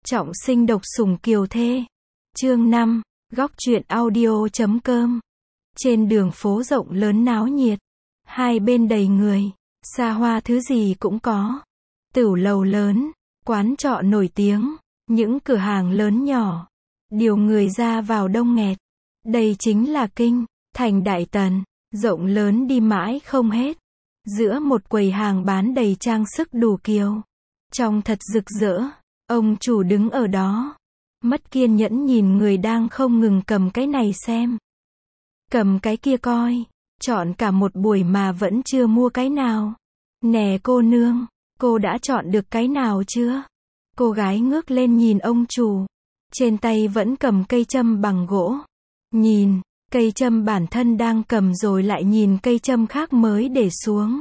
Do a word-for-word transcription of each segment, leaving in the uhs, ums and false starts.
Trọng sinh độc sủng kiều thê. Chương năm, góc truyện audio chấm com. Trên đường phố rộng lớn náo nhiệt, hai bên đầy người, xa hoa thứ gì cũng có. Tửu lầu lớn, quán trọ nổi tiếng, những cửa hàng lớn nhỏ, điều người ra vào đông nghẹt. Đây chính là kinh thành Đại Tần, rộng lớn đi mãi không hết. Giữa một quầy hàng bán đầy trang sức đủ kiểu, trông thật rực rỡ. Ông chủ đứng ở đó, mất kiên nhẫn nhìn người đang không ngừng cầm cái này xem, cầm cái kia coi, chọn cả một buổi mà vẫn chưa mua cái nào. Nè cô nương, cô đã chọn được cái nào chưa? Cô gái ngước lên nhìn ông chủ, trên tay vẫn cầm cây châm bằng gỗ. Nhìn cây châm bản thân đang cầm rồi lại nhìn cây châm khác mới để xuống,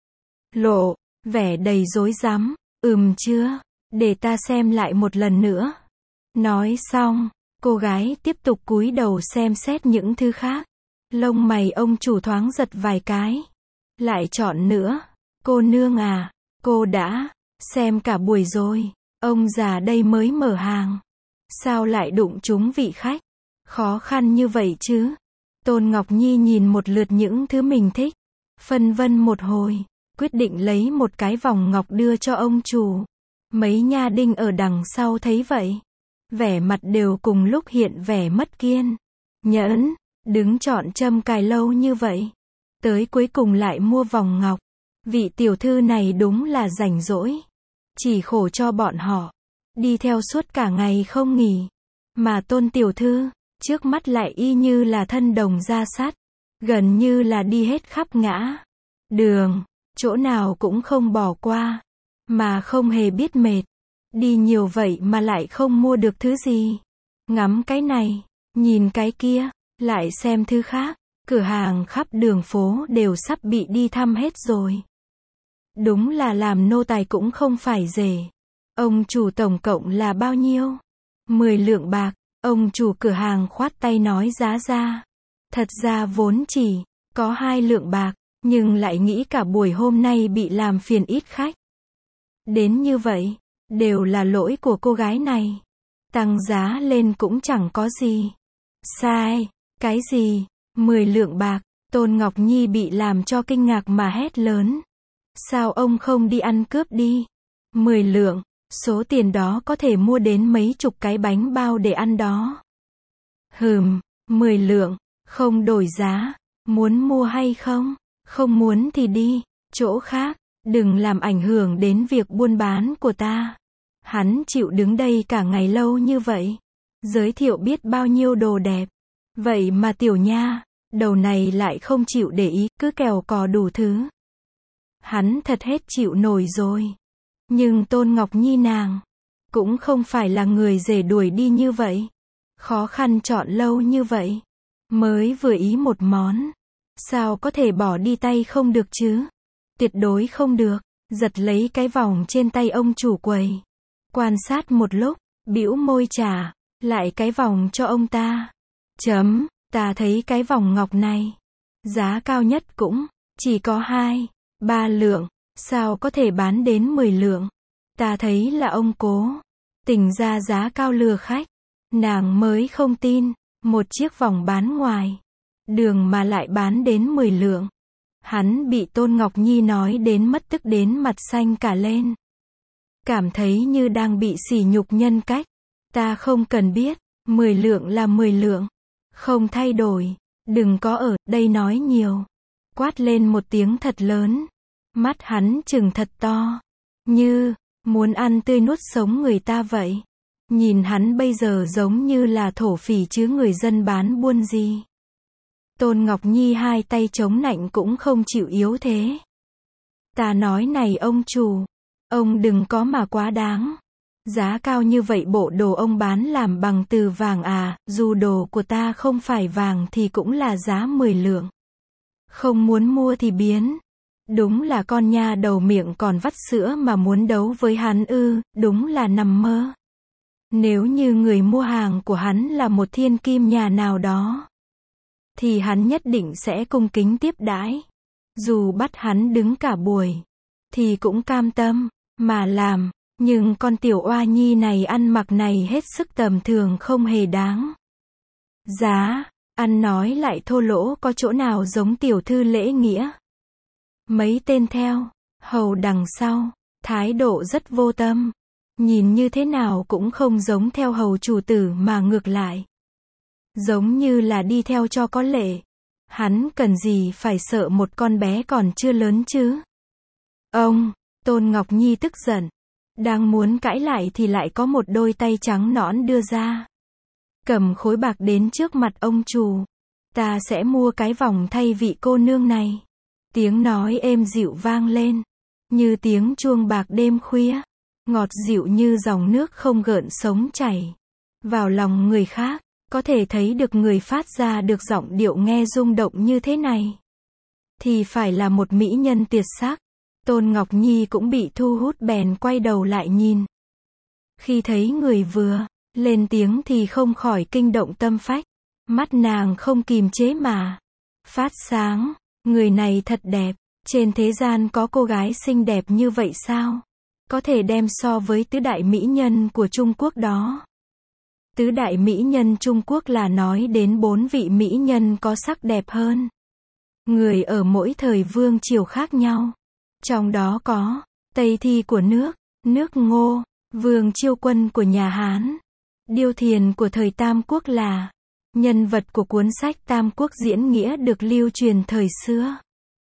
lộ vẻ đầy rối rắm. Ừm chưa, để ta xem lại một lần nữa. Nói xong, cô gái tiếp tục cúi đầu xem xét những thứ khác. Lông mày ông chủ thoáng giật vài cái. Lại chọn nữa. Cô nương à, cô đã xem cả buổi rồi. Ông già đây mới mở hàng, sao lại đụng trúng vị khách khó khăn như vậy chứ? Tôn Ngọc Nhi nhìn một lượt những thứ mình thích, phân vân một hồi, quyết định lấy một cái vòng ngọc đưa cho ông chủ. Mấy nha đinh ở đằng sau thấy vậy, vẻ mặt đều cùng lúc hiện vẻ mất kiên nhẫn, đứng chọn châm cài lâu như vậy, tới cuối cùng lại mua vòng ngọc. Vị tiểu thư này đúng là rảnh rỗi, chỉ khổ cho bọn họ, đi theo suốt cả ngày không nghỉ. Mà Tôn tiểu thư, trước mắt lại y như là thân đồng ra sát, gần như là đi hết khắp ngã đường, chỗ nào cũng không bỏ qua, mà không hề biết mệt. Đi nhiều vậy mà lại không mua được thứ gì. Ngắm cái này, nhìn cái kia, lại xem thứ khác, cửa hàng khắp đường phố đều sắp bị đi thăm hết rồi. Đúng là làm nô tài cũng không phải dễ. Ông chủ tổng cộng là bao nhiêu? mười lượng bạc. Ông chủ cửa hàng khoát tay nói giá ra. Thật ra vốn chỉ có hai lượng bạc, nhưng lại nghĩ cả buổi hôm nay bị làm phiền ít khách. Đến như vậy, đều là lỗi của cô gái này. Tăng giá lên cũng chẳng có gì sai. Cái gì? mười lượng bạc. Tôn Ngọc Nhi bị làm cho kinh ngạc mà hét lớn. Sao ông không đi ăn cướp đi? mười lượng, số tiền đó có thể mua đến mấy chục cái bánh bao để ăn đó. Hừm, mười lượng, không đổi giá. Muốn mua hay không? Không muốn thì đi chỗ khác, đừng làm ảnh hưởng đến việc buôn bán của ta. Hắn chịu đứng đây cả ngày lâu như vậy, giới thiệu biết bao nhiêu đồ đẹp. Vậy mà tiểu nha đầu này lại không chịu để ý, cứ kèo cò đủ thứ. Hắn thật hết chịu nổi rồi. Nhưng Tôn Ngọc Nhi nàng cũng không phải là người dễ đuổi đi như vậy. Khó khăn chọn lâu như vậy, mới vừa ý một món, sao có thể bỏ đi tay không được chứ? Tuyệt đối không được. Giật lấy cái vòng trên tay ông chủ quầy, quan sát một lúc, bĩu môi trả lại cái vòng cho ông ta. Chấm, ta thấy cái vòng ngọc này, giá cao nhất cũng chỉ có hai, ba lượng, sao có thể bán đến mười lượng? Ta thấy là ông cố tình ra giá cao lừa khách. Nàng mới không tin, một chiếc vòng bán ngoài đường mà lại bán đến mười lượng. Hắn bị Tôn Ngọc Nhi nói đến mất tức đến mặt xanh cả lên. Cảm thấy như đang bị sỉ nhục nhân cách. Ta không cần biết, mười lượng là mười lượng. Không thay đổi, đừng có ở đây nói nhiều. Quát lên một tiếng thật lớn. Mắt hắn trừng thật to, như muốn ăn tươi nuốt sống người ta vậy. Nhìn hắn bây giờ giống như là thổ phỉ chứ người dân bán buôn gì. Tôn Ngọc Nhi hai tay chống nạnh cũng không chịu yếu thế. Ta nói này ông chủ, ông đừng có mà quá đáng. Giá cao như vậy bộ đồ ông bán làm bằng từ vàng à, dù đồ của ta không phải vàng thì cũng là giá mười lượng. Không muốn mua thì biến. Đúng là con nha đầu miệng còn vắt sữa mà muốn đấu với hắn ư, đúng là nằm mơ. Nếu như người mua hàng của hắn là một thiên kim nhà nào đó, thì hắn nhất định sẽ cung kính tiếp đãi. Dù bắt hắn đứng cả buổi, thì cũng cam tâm, mà làm Nhưng con tiểu oa nhi này ăn mặc này hết sức tầm thường không hề đáng giá, ăn nói lại thô lỗ có chỗ nào giống tiểu thư lễ nghĩa. Mấy tên theo hầu đằng sau, thái độ rất vô tâm, nhìn như thế nào cũng không giống theo hầu chủ tử mà ngược lại giống như là đi theo cho có lệ. Hắn cần gì phải sợ một con bé còn chưa lớn chứ? Ông, Tôn Ngọc Nhi tức giận, đang muốn cãi lại thì lại có một đôi tay trắng nõn đưa ra, cầm khối bạc đến trước mặt ông chủ. Ta sẽ mua cái vòng thay vị cô nương này. Tiếng nói êm dịu vang lên, như tiếng chuông bạc đêm khuya, ngọt dịu như dòng nước không gợn sống chảy vào lòng người khác. Có thể thấy được người phát ra được giọng điệu nghe rung động như thế này thì phải là một mỹ nhân tuyệt sắc. Tôn Ngọc Nhi cũng bị thu hút bèn quay đầu lại nhìn. Khi thấy người vừa lên tiếng thì không khỏi kinh động tâm phách. Mắt nàng không kìm chế mà phát sáng. Người này thật đẹp. Trên thế gian có cô gái xinh đẹp như vậy sao? Có thể đem so với tứ đại mỹ nhân của Trung Quốc đó. Tứ đại mỹ nhân Trung Quốc là nói đến bốn vị mỹ nhân có sắc đẹp hơn người ở mỗi thời vương triều khác nhau. Trong đó có Tây Thi của nước, nước Ngô, Vương Chiêu Quân của nhà Hán, Điêu Thiền của thời Tam Quốc là nhân vật của cuốn sách Tam Quốc diễn nghĩa được lưu truyền thời xưa.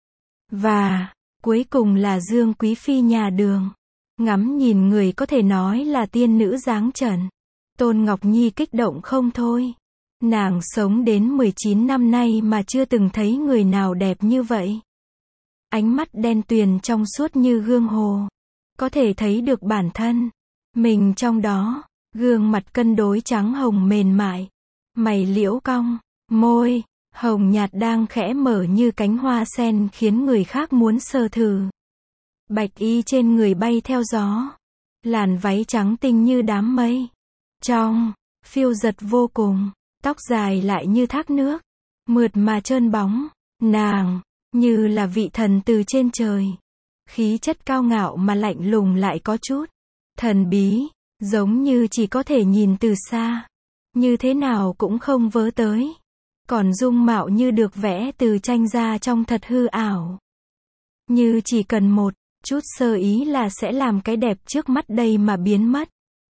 Và cuối cùng là Dương Quý Phi nhà Đường. Ngắm nhìn người có thể nói là tiên nữ dáng trần. Tôn Ngọc Nhi kích động không thôi. Nàng sống đến mười chín năm nay mà chưa từng thấy người nào đẹp như vậy. Ánh mắt đen tuyền trong suốt như gương hồ. Có thể thấy được bản thân mình trong đó. Gương mặt cân đối trắng hồng mềm mại. Mày liễu cong, môi hồng nhạt đang khẽ mở như cánh hoa sen khiến người khác muốn sờ thử. Bạch y trên người bay theo gió. Làn váy trắng tinh như đám mây. Trong, phiêu giật vô cùng, tóc dài lại như thác nước, mượt mà trơn bóng, nàng, như là vị thần từ trên trời. Khí chất cao ngạo mà lạnh lùng lại có chút thần bí, giống như chỉ có thể nhìn từ xa, như thế nào cũng không vớ tới. Còn dung mạo như được vẽ từ tranh ra trong thật hư ảo. Như chỉ cần một chút sơ ý là sẽ làm cái đẹp trước mắt đây mà biến mất.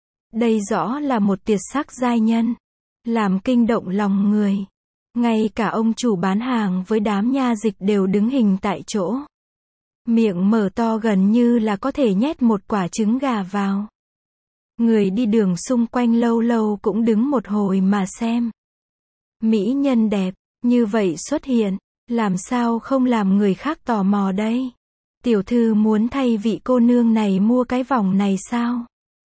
Đây rõ là một tuyệt sắc giai nhân, làm kinh động lòng người. Ngay cả ông chủ bán hàng với đám nha dịch đều đứng hình tại chỗ. Miệng mở to gần như là có thể nhét một quả trứng gà vào. Người đi đường xung quanh lâu lâu cũng đứng một hồi mà xem. Mỹ nhân đẹp, như vậy xuất hiện, làm sao không làm người khác tò mò đây? Tiểu thư muốn thay vị cô nương này mua cái vòng này sao?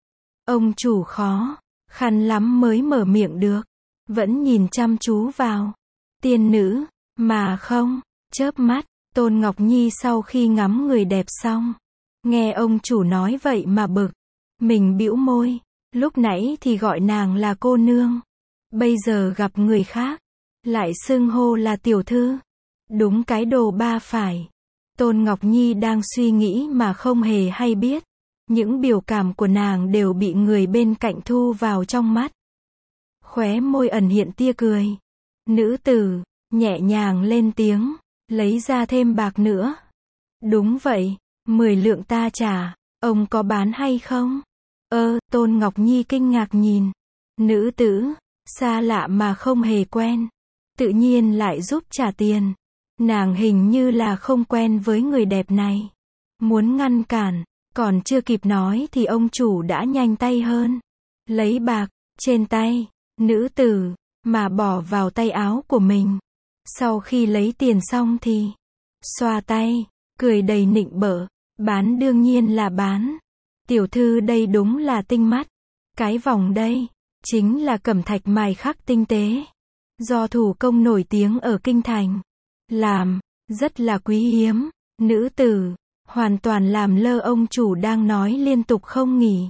Ông chủ khó khăn lắm mới mở miệng được, vẫn nhìn chăm chú vào. Tiên nữ, mà không, chớp mắt. Tôn Ngọc Nhi sau khi ngắm người đẹp xong, nghe ông chủ nói vậy mà bực. Mình bĩu môi, lúc nãy thì gọi nàng là cô nương, bây giờ gặp người khác, lại xưng hô là tiểu thư. Đúng cái đồ ba phải. Tôn Ngọc Nhi đang suy nghĩ mà không hề hay biết. Những biểu cảm của nàng đều bị người bên cạnh thu vào trong mắt. Khóe môi ẩn hiện tia cười. Nữ tử, nhẹ nhàng lên tiếng, lấy ra thêm bạc nữa. Đúng vậy, mười lượng ta trả, ông có bán hay không? Ơ, Tôn Ngọc Nhi kinh ngạc nhìn. Nữ tử, xa lạ mà không hề quen. Tự nhiên lại giúp trả tiền. Nàng hình như là không quen với người đẹp này. Muốn ngăn cản, còn chưa kịp nói thì ông chủ đã nhanh tay hơn. Lấy bạc, trên tay, nữ tử, mà bỏ vào tay áo của mình. Sau khi lấy tiền xong thì, xoa tay, cười đầy nịnh bợ. Bán đương nhiên là bán. Tiểu thư đây đúng là tinh mắt. Cái vòng đây, chính là cẩm thạch mài khắc tinh tế. Do thủ công nổi tiếng ở Kinh Thành. Làm, rất là quý hiếm. Nữ tử, hoàn toàn làm lơ ông chủ đang nói liên tục không nghỉ.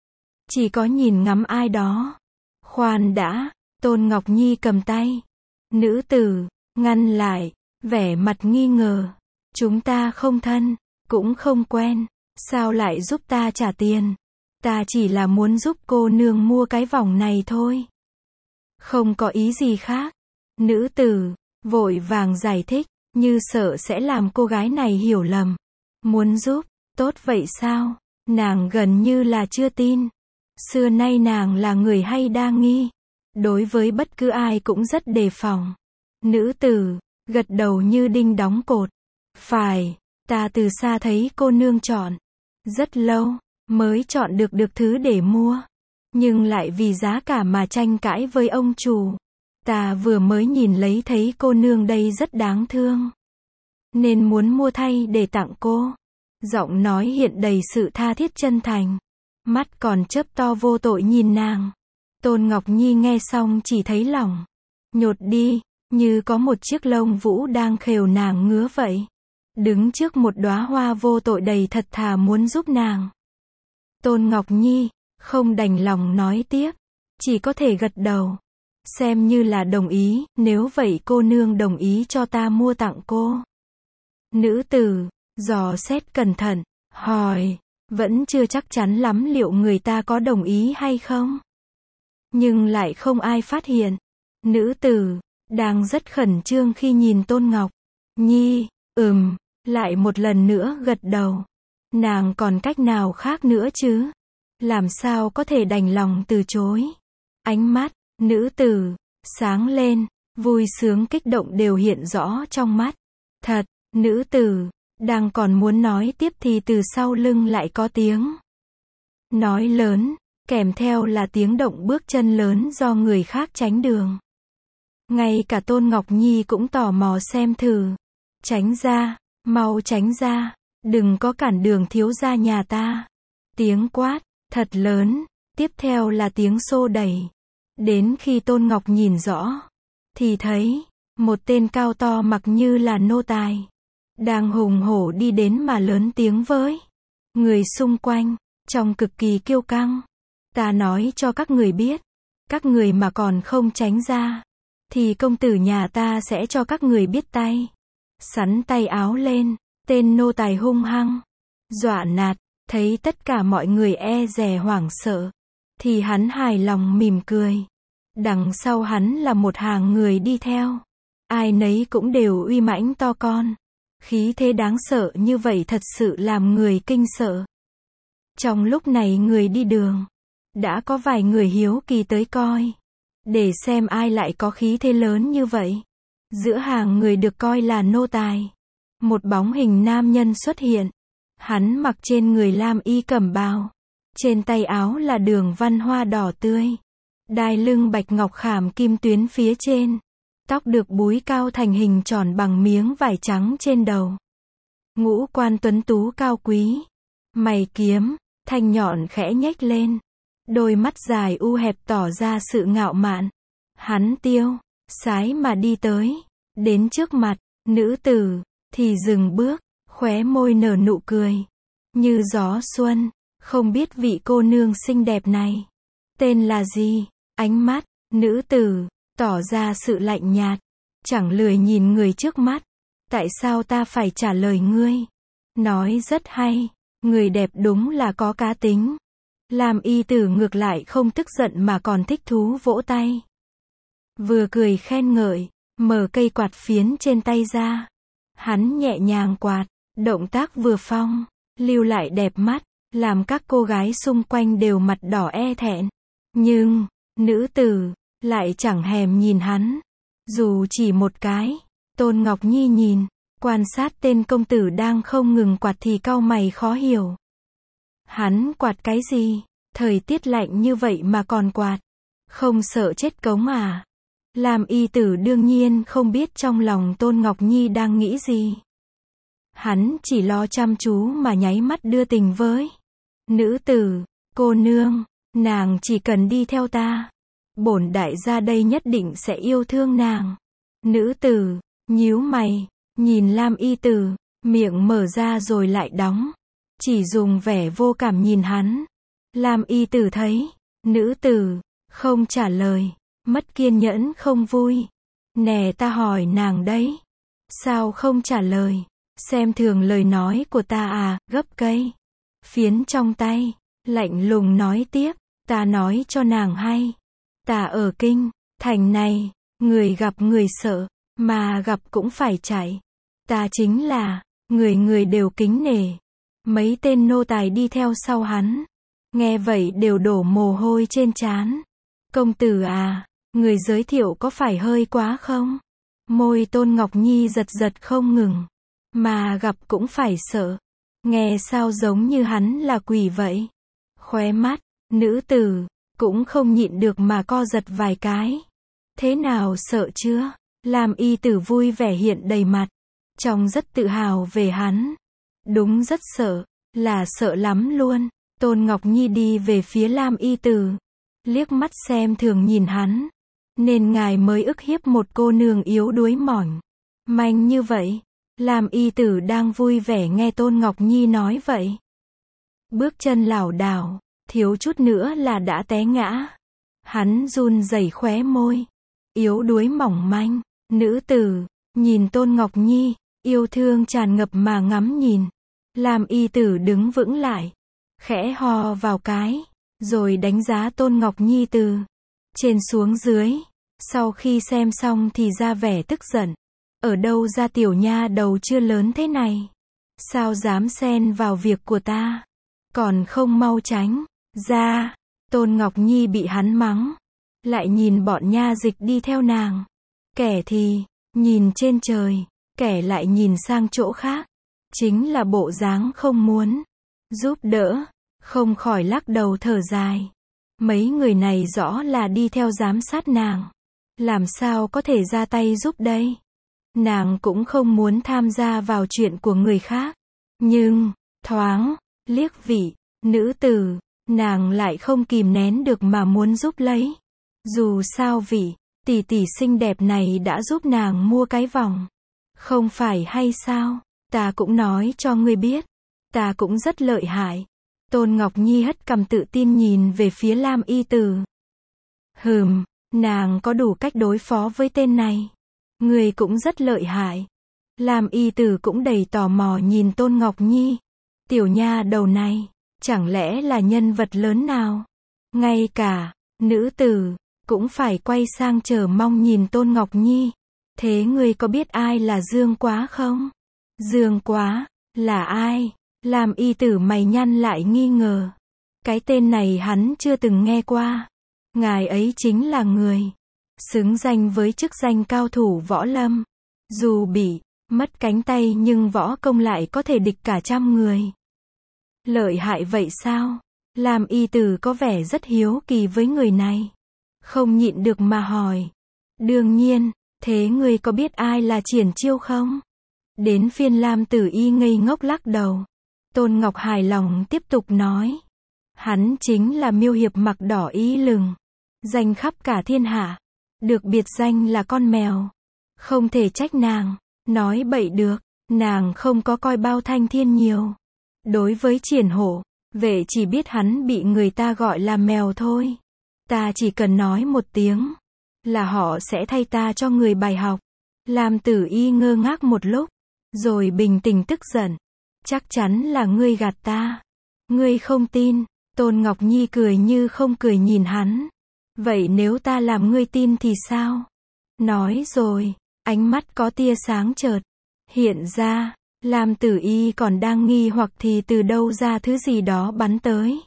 Chỉ có nhìn ngắm ai đó. Khoan đã, Tôn Ngọc Nhi cầm tay. Nữ tử, ngăn lại, vẻ mặt nghi ngờ. Chúng ta không thân, cũng không quen, sao lại giúp ta trả tiền? Ta chỉ là muốn giúp cô nương mua cái vòng này thôi. Không có ý gì khác. Nữ tử vội vàng giải thích, như sợ sẽ làm cô gái này hiểu lầm. Muốn giúp, tốt vậy sao? Nàng gần như là chưa tin. Xưa nay nàng là người hay đa nghi. Đối với bất cứ ai cũng rất đề phòng. Nữ tử gật đầu như đinh đóng cột. Phải, ta từ xa thấy cô nương chọn. Rất lâu, mới chọn được được thứ để mua. Nhưng lại vì giá cả mà tranh cãi với ông chủ. Ta vừa mới nhìn lấy thấy cô nương đây rất đáng thương. Nên muốn mua thay để tặng cô. Giọng nói hiện đầy sự tha thiết chân thành. Mắt còn chớp to vô tội nhìn nàng. Tôn Ngọc Nhi nghe xong chỉ thấy lòng nhột đi, như có một chiếc lông vũ đang khều nàng ngứa vậy. Đứng trước một đóa hoa vô tội đầy thật thà muốn giúp nàng. Tôn Ngọc Nhi không đành lòng nói tiếp, chỉ có thể gật đầu, xem như là đồng ý. Nếu vậy cô nương đồng ý cho ta mua tặng cô. Nữ tử dò xét cẩn thận, hỏi, vẫn chưa chắc chắn lắm liệu người ta có đồng ý hay không. Nhưng lại không ai phát hiện. Nữ tử đang rất khẩn trương khi nhìn Tôn Ngọc Nhi. Ừm, lại một lần nữa gật đầu. Nàng còn cách nào khác nữa chứ? Làm sao có thể đành lòng từ chối? Ánh mắt nữ tử sáng lên, vui sướng kích động đều hiện rõ trong mắt. Thật, nữ tử đang còn muốn nói tiếp thì từ sau lưng lại có tiếng nói lớn, kèm theo là tiếng động bước chân lớn do người khác tránh đường. Ngay cả Tôn Ngọc Nhi cũng tò mò xem thử. Tránh ra, mau tránh ra, đừng có cản đường thiếu gia nhà ta. Tiếng quát thật lớn, tiếp theo là tiếng xô đẩy. Đến khi Tôn Ngọc nhìn rõ, thì thấy một tên cao to mặc như là nô tài, đang hùng hổ đi đến mà lớn tiếng với người xung quanh, trong cực kỳ kiêu căng. Ta nói cho các người biết, các người mà còn không tránh ra, thì công tử nhà ta sẽ cho các người biết tay. Sắn tay áo lên, tên nô tài hung hăng, dọa nạt, thấy tất cả mọi người e dè hoảng sợ, thì hắn hài lòng mỉm cười. Đằng sau hắn là một hàng người đi theo. Ai nấy cũng đều uy mãnh to con. Khí thế đáng sợ như vậy thật sự làm người kinh sợ. Trong lúc này người đi đường, đã có vài người hiếu kỳ tới coi, để xem ai lại có khí thế lớn như vậy. Giữa hàng người được coi là nô tài, một bóng hình nam nhân xuất hiện. Hắn mặc trên người lam y cẩm bào, trên tay áo là đường văn hoa đỏ tươi, đai lưng bạch ngọc khảm kim tuyến phía trên, tóc được búi cao thành hình tròn bằng miếng vải trắng trên đầu. Ngũ quan tuấn tú cao quý, mày kiếm thanh nhọn khẽ nhếch lên, đôi mắt dài u hẹp tỏ ra sự ngạo mạn. Hắn tiêu sái mà đi tới, đến trước mặt nữ tử thì dừng bước, khóe môi nở nụ cười như gió xuân. Không biết vị cô nương xinh đẹp này tên là gì? Ánh mắt nữ tử tỏ ra sự lạnh nhạt, chẳng lười nhìn người trước mắt. Tại sao ta phải trả lời ngươi? Nói rất hay, người đẹp đúng là có cá tính. Lam y tử ngược lại không tức giận mà còn thích thú vỗ tay, vừa cười khen ngợi, mở cây quạt phiến trên tay ra. Hắn nhẹ nhàng quạt, động tác vừa phong lưu lại đẹp mắt, làm các cô gái xung quanh đều mặt đỏ e thẹn. Nhưng nữ tử lại chẳng thèm nhìn hắn, dù chỉ một cái. Tôn Ngọc Nhi nhìn, quan sát tên công tử đang không ngừng quạt thì cau mày khó hiểu. Hắn quạt cái gì? Thời tiết lạnh như vậy mà còn quạt, không sợ chết cống à? Lam y tử đương nhiên không biết trong lòng Tôn Ngọc Nhi đang nghĩ gì. Hắn chỉ lo chăm chú mà nháy mắt đưa tình với nữ tử. Cô nương, nàng chỉ cần đi theo ta, bổn đại gia đây nhất định sẽ yêu thương nàng. Nữ tử nhíu mày, nhìn Lam y tử, miệng mở ra rồi lại đóng, chỉ dùng vẻ vô cảm nhìn hắn. Lam y tử thấy nữ tử không trả lời, mất kiên nhẫn không vui. Nè, ta hỏi nàng đấy, sao không trả lời? Xem thường lời nói của ta à? Gấp cây phiến trong tay, lạnh lùng nói tiếp, ta nói cho nàng hay. Ta ở kinh, thành này, người gặp người sợ, mà gặp cũng phải chạy. Ta chính là, người người đều kính nể. Mấy tên nô tài đi theo sau hắn. Nghe vậy đều đổ mồ hôi trên trán. Công tử à, người giới thiệu có phải hơi quá không? Môi Tôn Ngọc Nhi giật giật không ngừng. Mà gặp cũng phải sợ. Nghe sao giống như hắn là quỷ vậy? Khóe mắt, nữ tử, cũng không nhịn được mà co giật vài cái. Thế nào sợ chưa? Lam y tử vui vẻ hiện đầy mặt. Trông rất tự hào về hắn. Đúng rất sợ, là sợ lắm luôn. Tôn Ngọc Nhi đi về phía Lam y tử. Liếc mắt xem thường nhìn hắn. Nên ngài mới ức hiếp một cô nương yếu đuối mỏng manh như vậy. Lam y tử đang vui vẻ nghe Tôn Ngọc Nhi nói vậy. Bước chân lảo đảo, thiếu chút nữa là đã té ngã. Hắn run rẩy khóe môi. Yếu đuối mỏng manh, nữ tử, nhìn Tôn Ngọc Nhi, yêu thương tràn ngập mà ngắm nhìn. Lam y tử đứng vững lại, khẽ hò vào cái, rồi đánh giá Tôn Ngọc Nhi từ trên xuống dưới. Sau khi xem xong thì ra vẻ tức giận. Ở đâu ra tiểu nha đầu chưa lớn thế này? Sao dám xen vào việc của ta? Còn không mau tránh ra. Tôn Ngọc Nhi bị hắn mắng. Lại nhìn bọn nha dịch đi theo nàng. Kẻ thì nhìn trên trời, kẻ lại nhìn sang chỗ khác. Chính là bộ dáng không muốn giúp đỡ. Không khỏi lắc đầu thở dài. Mấy người này rõ là đi theo giám sát nàng. Làm sao có thể ra tay giúp đây? Nàng cũng không muốn tham gia vào chuyện của người khác. Nhưng, thoáng, liếc vị, nữ tử, nàng lại không kìm nén được mà muốn giúp lấy. Dù sao vị, tỷ tỷ xinh đẹp này đã giúp nàng mua cái vòng. Không phải hay sao? Ta cũng nói cho ngươi biết. Ta cũng rất lợi hại. Tôn Ngọc Nhi hất cằm tự tin nhìn về phía Lam y tử. Hừm, nàng có đủ cách đối phó với tên này. Người cũng rất lợi hại. Lam y tử cũng đầy tò mò nhìn Tôn Ngọc Nhi. Tiểu nha đầu này, chẳng lẽ là nhân vật lớn nào? Ngay cả, nữ tử, cũng phải quay sang chờ mong nhìn Tôn Ngọc Nhi. Thế ngươi có biết ai là Dương Quá không? Dương Quá, là ai? Lam y tử mày nhăn lại nghi ngờ. Cái tên này hắn chưa từng nghe qua. Ngài ấy chính là người xứng danh với chức danh cao thủ võ lâm. Dù bị mất cánh tay nhưng võ công lại có thể địch cả trăm người. Lợi hại vậy sao? Lam y tử có vẻ rất hiếu kỳ với người này. Không nhịn được mà hỏi. Đương nhiên, thế ngươi có biết ai là Triển Chiêu không? Đến phiên Lam tử y ngây ngốc lắc đầu. Tôn Ngọc hài lòng tiếp tục nói. Hắn chính là miêu hiệp mặc đỏ ý lừng. Danh khắp cả thiên hạ. Được biệt danh là con mèo. Không thể trách nàng. Nói bậy được. Nàng không có coi bao thanh thiên nhiều. Đối với Triển Hổ, vệ chỉ biết hắn bị người ta gọi là mèo thôi. Ta chỉ cần nói một tiếng. Là họ sẽ thay ta cho người bài học. Lam tử y ngơ ngác một lúc. Rồi bình tĩnh tức giận. Chắc chắn là ngươi gạt ta. Ngươi không tin. Tôn Ngọc Nhi cười như không cười nhìn hắn. Vậy nếu ta làm ngươi tin thì sao? Nói rồi, ánh mắt có tia sáng chợt hiện ra. Lam tử y còn đang nghi hoặc thì từ đâu ra thứ gì đó bắn tới.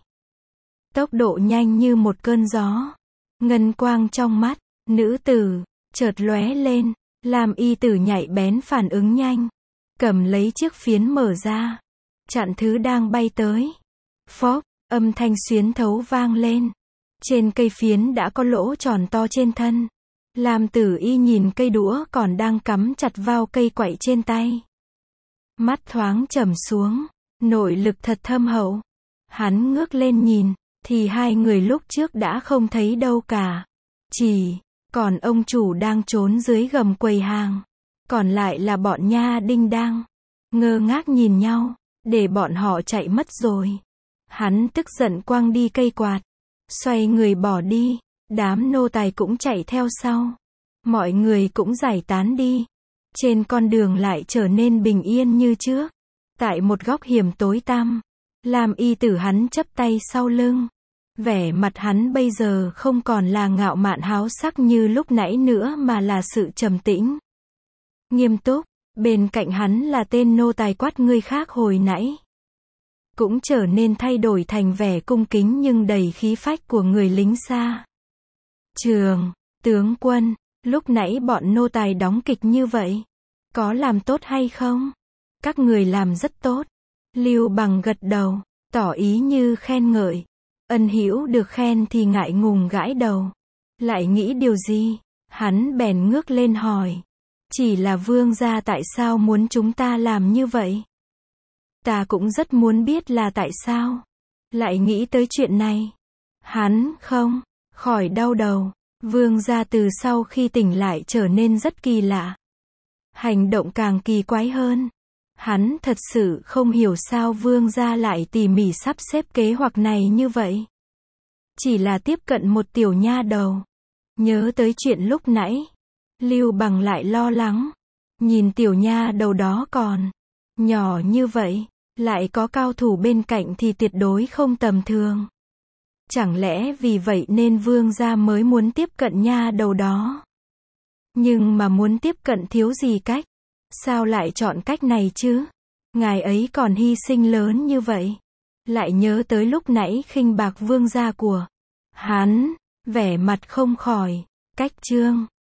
Tốc độ nhanh như một cơn gió. Ngân quang trong mắt, nữ tử, chợt lóe lên. Lam y tử nhạy bén phản ứng nhanh. Cầm lấy chiếc phiến mở ra. Chặn thứ đang bay tới. Phốc, âm thanh xuyến thấu vang lên. Trên cây phiến đã có lỗ tròn to trên thân. Lam tử y nhìn cây đũa còn đang cắm chặt vào cây quậy trên tay. Mắt thoáng trầm xuống. Nội lực thật thâm hậu. Hắn ngước lên nhìn. Thì hai người lúc trước đã không thấy đâu cả. Chỉ còn ông chủ đang trốn dưới gầm quầy hàng. Còn lại là bọn nha đinh đang ngơ ngác nhìn nhau. Để bọn họ chạy mất rồi. Hắn tức giận quăng đi cây quạt. Xoay người bỏ đi. Đám nô tài cũng chạy theo sau. Mọi người cũng giải tán đi. Trên con đường lại trở nên bình yên như trước. Tại một góc hiểm tối tăm. Lam y tử hắn chắp tay sau lưng. Vẻ mặt hắn bây giờ không còn là ngạo mạn háo sắc như lúc nãy nữa mà là sự trầm tĩnh, nghiêm túc. Bên cạnh hắn là tên nô tài quát ngươi khác hồi nãy, cũng trở nên thay đổi thành vẻ cung kính nhưng đầy khí phách của người lính xa trường. Tướng quân, lúc nãy bọn nô tài đóng kịch như vậy, có làm tốt hay không? Các người làm rất tốt. Lưu Bằng gật đầu, tỏ ý như khen ngợi. Ân Hữu được khen thì ngại ngùng gãi đầu. Lại nghĩ điều gì? Hắn bèn ngước lên hỏi. Chỉ là vương gia tại sao muốn chúng ta làm như vậy? Ta cũng rất muốn biết là tại sao. Lại nghĩ tới chuyện này. Hắn không khỏi đau đầu. Vương gia từ sau khi tỉnh lại trở nên rất kỳ lạ. Hành động càng kỳ quái hơn. Hắn thật sự không hiểu sao vương gia lại tỉ mỉ sắp xếp kế hoạch này như vậy. Chỉ là tiếp cận một tiểu nha đầu. Nhớ tới chuyện lúc nãy, Lưu Bằng lại lo lắng. Nhìn tiểu nha đầu đó còn nhỏ như vậy, lại có cao thủ bên cạnh thì tuyệt đối không tầm thường. Chẳng lẽ vì vậy nên vương gia mới muốn tiếp cận nha đầu đó? Nhưng mà muốn tiếp cận thiếu gì cách? Sao lại chọn cách này chứ? Ngài ấy còn hy sinh lớn như vậy. Lại nhớ tới lúc nãy khinh bạc vương gia của hắn, vẻ mặt không khỏi cách trương.